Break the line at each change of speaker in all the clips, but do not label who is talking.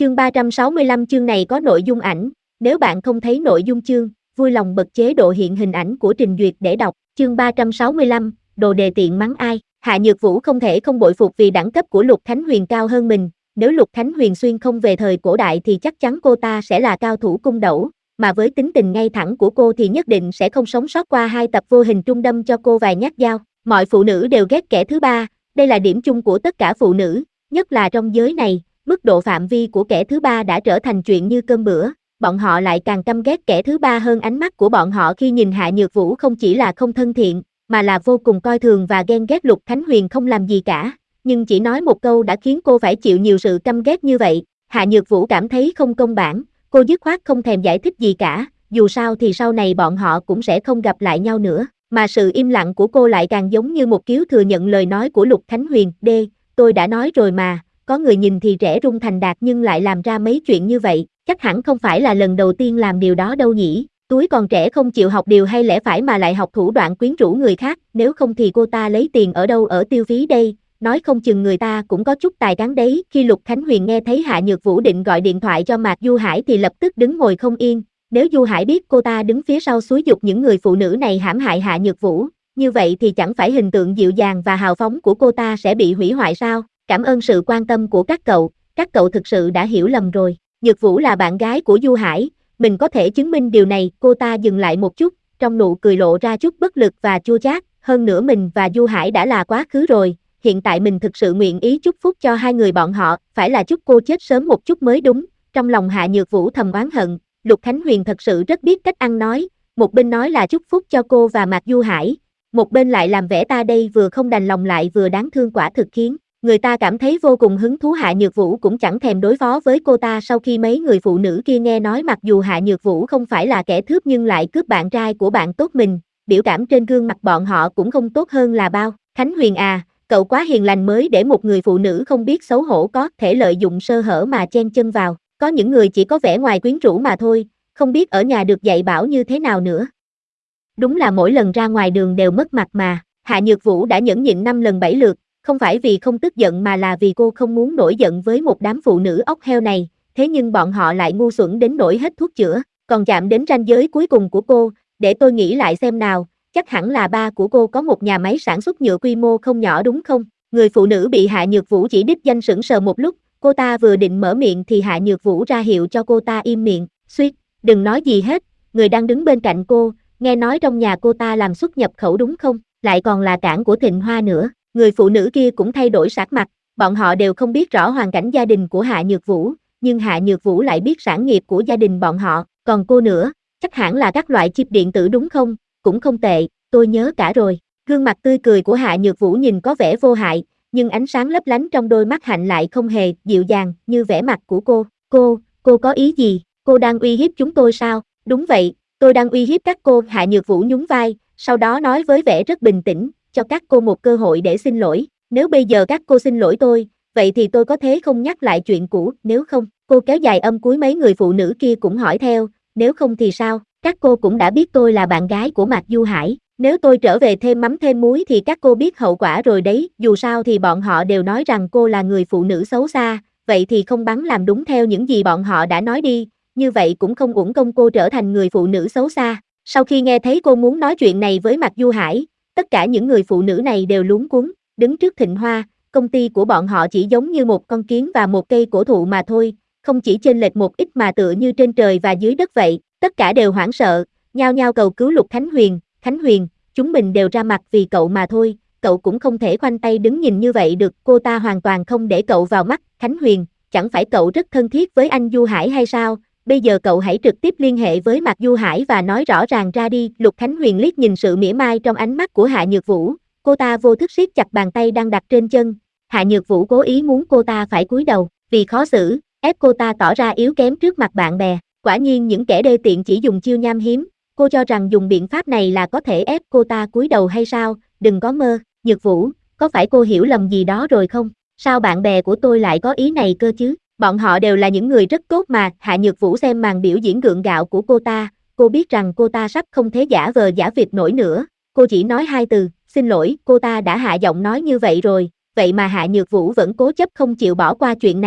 Chương 365 chương này có nội dung ảnh, nếu bạn không thấy nội dung chương, vui lòng bật chế độ hiện hình ảnh của trình duyệt để đọc. Chương 365, đồ đề tiện mắng ai. Hạ Nhược Vũ không thể không bội phục vì đẳng cấp của Lục Khánh Huyền cao hơn mình, nếu Lục Khánh Huyền xuyên không về thời cổ đại thì chắc chắn cô ta sẽ là cao thủ cung đẩu, mà với tính tình ngay thẳng của cô thì nhất định sẽ không sống sót qua 2 tập vô hình trung đâm cho cô vài nhát dao. Mọi phụ nữ đều ghét kẻ thứ ba, đây là điểm chung của tất cả phụ nữ, nhất là trong giới này. Mức độ phạm vi của kẻ thứ ba đã trở thành chuyện như cơm bữa, bọn họ lại càng căm ghét kẻ thứ ba hơn. Ánh mắt của bọn họ khi nhìn Hạ Nhược Vũ không chỉ là không thân thiện, mà là vô cùng coi thường và ghen ghét. Lục Khánh Huyền không làm gì cả, nhưng chỉ nói một câu đã khiến cô phải chịu nhiều sự căm ghét như vậy. Hạ Nhược Vũ cảm thấy không công bằng, cô dứt khoát không thèm giải thích gì cả, dù sao thì sau này bọn họ cũng sẽ không gặp lại nhau nữa, mà sự im lặng của cô lại càng giống như một kiếu thừa nhận lời nói của Lục Khánh Huyền. Tôi đã nói rồi mà. Có người nhìn thì trẻ trung thành đạt nhưng lại làm ra mấy chuyện như vậy, chắc hẳn không phải là lần đầu tiên làm điều đó đâu nhỉ. Túi còn trẻ không chịu học điều hay lẽ phải mà lại học thủ đoạn quyến rũ người khác, nếu không thì cô ta lấy tiền ở đâu ở tiêu phí đây, nói không chừng người ta cũng có chút tài cán đấy. Khi Lục Khánh Huyền nghe thấy Hạ Nhược Vũ định gọi điện thoại cho Mạc Du Hải thì lập tức đứng ngồi không yên, nếu Du Hải biết cô ta đứng phía sau xúi giục những người phụ nữ này hãm hại Hạ Nhược Vũ, như vậy thì chẳng phải hình tượng dịu dàng và hào phóng của cô ta sẽ bị hủy hoại sao? Cảm ơn sự quan tâm của các cậu thực sự đã hiểu lầm rồi. Nhược Vũ là bạn gái của Du Hải, mình có thể chứng minh điều này. Cô ta dừng lại một chút, trong nụ cười lộ ra chút bất lực và chua chát, hơn nữa mình và Du Hải đã là quá khứ rồi, hiện tại mình thực sự nguyện ý chúc phúc cho hai người bọn họ, phải là chúc cô chết sớm một chút mới đúng. Trong lòng Hạ Nhược Vũ thầm oán hận, Lục Khánh Huyền thật sự rất biết cách ăn nói, một bên nói là chúc phúc cho cô và Mạc Du Hải, một bên lại làm vẻ ta đây vừa không đành lòng lại vừa đáng thương, quả thực khiến người ta cảm thấy vô cùng hứng thú. Hạ Nhược Vũ cũng chẳng thèm đối phó với cô ta sau khi mấy người phụ nữ kia nghe nói mặc dù Hạ Nhược Vũ không phải là kẻ cướp nhưng lại cướp bạn trai của bạn tốt mình, biểu cảm trên gương mặt bọn họ cũng không tốt hơn là bao. Khánh Huyền à, cậu quá hiền lành mới để một người phụ nữ không biết xấu hổ có thể lợi dụng sơ hở mà chen chân vào, có những người chỉ có vẻ ngoài quyến rũ mà thôi, không biết ở nhà được dạy bảo như thế nào nữa. Đúng là mỗi lần ra ngoài đường đều mất mặt mà. Hạ Nhược Vũ đã nhẫn nhịn 5 lần 7 lượt, không phải vì không tức giận mà là vì cô không muốn nổi giận với một đám phụ nữ ốc heo này, thế nhưng bọn họ lại ngu xuẩn đến nỗi hết thuốc chữa, còn chạm đến ranh giới cuối cùng của cô. Để tôi nghĩ lại xem nào, chắc hẳn là ba của cô có một nhà máy sản xuất nhựa quy mô không nhỏ đúng không? Người phụ nữ bị Hạ Nhược Vũ chỉ đích danh sững sờ một lúc, cô ta vừa định mở miệng thì Hạ Nhược Vũ ra hiệu cho cô ta im miệng. Suýt, đừng nói gì hết, người đang đứng bên cạnh cô, nghe nói trong nhà cô ta làm xuất nhập khẩu đúng không? Lại còn là cảng của Thịnh Hoa nữa. Người phụ nữ kia cũng thay đổi sắc mặt, bọn họ đều không biết rõ hoàn cảnh gia đình của Hạ Nhược Vũ, nhưng Hạ Nhược Vũ lại biết sản nghiệp của gia đình bọn họ, còn cô nữa, chắc hẳn là các loại chip điện tử đúng không? Cũng không tệ, tôi nhớ cả rồi. Gương mặt tươi cười của Hạ Nhược Vũ nhìn có vẻ vô hại, nhưng ánh sáng lấp lánh trong đôi mắt hạnh lại không hề dịu dàng như vẻ mặt của cô. Cô có ý gì? Cô đang uy hiếp chúng tôi sao? Đúng vậy, tôi đang uy hiếp các cô. Hạ Nhược Vũ nhún vai, sau đó nói với vẻ rất bình tĩnh, cho các cô một cơ hội để xin lỗi, nếu bây giờ các cô xin lỗi tôi, vậy thì tôi có thế không nhắc lại chuyện cũ, nếu không, cô kéo dài âm cuối. Mấy người phụ nữ kia cũng hỏi theo, nếu không thì sao, các cô cũng đã biết tôi là bạn gái của Mạc Du Hải, nếu tôi trở về thêm mắm thêm muối thì các cô biết hậu quả rồi đấy, dù sao thì bọn họ đều nói rằng cô là người phụ nữ xấu xa, vậy thì không bằng làm đúng theo những gì bọn họ đã nói đi, như vậy cũng không uổng công cô trở thành người phụ nữ xấu xa. Sau khi nghe thấy cô muốn nói chuyện này với Mạc Du Hải, tất cả những người phụ nữ này đều luống cuống, đứng trước Thịnh Hoa, công ty của bọn họ chỉ giống như một con kiến và một cây cổ thụ mà thôi, không chỉ chênh lệch một ít mà tựa như trên trời và dưới đất vậy, tất cả đều hoảng sợ, nhao nhao cầu cứu Lục Khánh Huyền. Khánh Huyền, chúng mình đều ra mặt vì cậu mà thôi, cậu cũng không thể khoanh tay đứng nhìn như vậy được. Cô ta hoàn toàn không để cậu vào mắt. Khánh Huyền, chẳng phải cậu rất thân thiết với anh Du Hải hay sao? Bây giờ cậu hãy trực tiếp liên hệ với Mạc Du Hải và nói rõ ràng ra đi. Lục Khánh Huyền liếc nhìn sự mỉa mai trong ánh mắt của Hạ Nhược Vũ, cô ta vô thức siết chặt bàn tay đang đặt trên chân. Hạ Nhược Vũ cố ý muốn cô ta phải cúi đầu, vì khó xử, ép cô ta tỏ ra yếu kém trước mặt bạn bè. Quả nhiên những kẻ đê tiện chỉ dùng chiêu nham hiếm, cô cho rằng dùng biện pháp này là có thể ép cô ta cúi đầu hay sao? Đừng có mơ. Nhược Vũ, có phải cô hiểu lầm gì đó rồi không? Sao bạn bè của tôi lại có ý này cơ chứ? Bọn họ đều là những người rất tốt mà. Hạ Nhược Vũ xem màn biểu diễn gượng gạo của cô ta, cô biết rằng cô ta sắp không thể giả vờ giả vịt nổi nữa, cô chỉ nói 2 từ, xin lỗi. Cô ta đã hạ giọng nói như vậy rồi, vậy mà Hạ Nhược Vũ vẫn cố chấp không chịu bỏ qua chuyện này.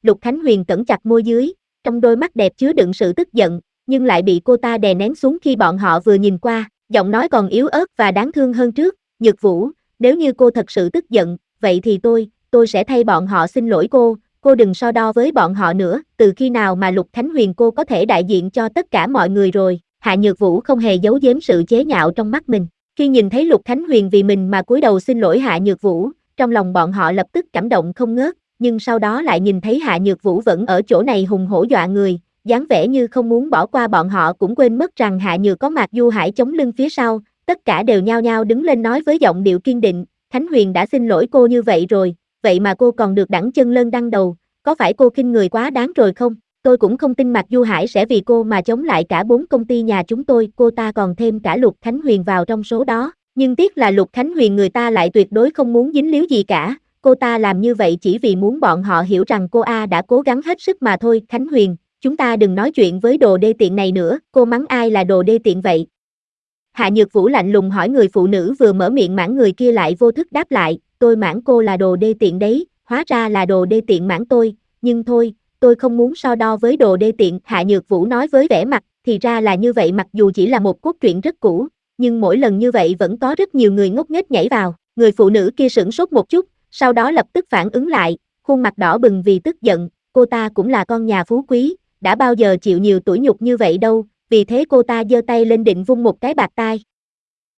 Lục Khánh Huyền cẩn chặt môi dưới, trong đôi mắt đẹp chứa đựng sự tức giận, nhưng lại bị cô ta đè nén xuống khi bọn họ vừa nhìn qua, giọng nói còn yếu ớt và đáng thương hơn trước. Nhược Vũ, nếu như cô thật sự tức giận, vậy thì tôi sẽ thay bọn họ xin lỗi cô đừng so đo với bọn họ nữa. Từ khi nào mà Lục Khánh Huyền cô có thể đại diện cho tất cả mọi người rồi? Hạ Nhược Vũ không hề giấu giếm sự chế nhạo trong mắt mình. Khi nhìn thấy Lục Khánh Huyền vì mình mà cúi đầu xin lỗi Hạ Nhược Vũ, trong lòng bọn họ lập tức cảm động không ngớt, nhưng sau đó lại nhìn thấy Hạ Nhược Vũ vẫn ở chỗ này hùng hổ dọa người, dáng vẻ như không muốn bỏ qua bọn họ, cũng quên mất rằng Hạ Nhược có Mạc Du Hải chống lưng phía sau. Tất cả đều nhao nhao đứng lên nói với giọng điệu kiên định, Khánh Huyền đã xin lỗi cô như vậy rồi, vậy mà cô còn được đẳng chân lân đăng đầu, có phải cô khinh người quá đáng rồi không? Tôi cũng không tin Mạc Du Hải sẽ vì cô mà chống lại cả 4 công ty nhà chúng tôi, cô ta còn thêm cả Lục Khánh Huyền vào trong số đó. Nhưng tiếc là Lục Khánh Huyền người ta lại tuyệt đối không muốn dính líu gì cả, cô ta làm như vậy chỉ vì muốn bọn họ hiểu rằng cô đã cố gắng hết sức mà thôi. Khánh Huyền, chúng ta đừng nói chuyện với đồ đê tiện này nữa, cô mắng ai là đồ đê tiện vậy? Hạ Nhược Vũ lạnh lùng hỏi người phụ nữ vừa mở miệng mắng người kia lại vô thức đáp lại, tôi mắng cô là đồ đê tiện đấy, hóa ra là đồ đê tiện mắng tôi, nhưng thôi, tôi không muốn so đo với đồ đê tiện. Hạ Nhược Vũ nói với vẻ mặt, thì ra là như vậy, mặc dù chỉ là một cốt truyện rất cũ, nhưng mỗi lần như vậy vẫn có rất nhiều người ngốc nghếch nhảy vào. Người phụ nữ kia sửng sốt một chút, sau đó lập tức phản ứng lại, khuôn mặt đỏ bừng vì tức giận, cô ta cũng là con nhà phú quý, đã bao giờ chịu nhiều tủi nhục như vậy đâu, vì thế cô ta giơ tay lên định vung một cái bạt tai,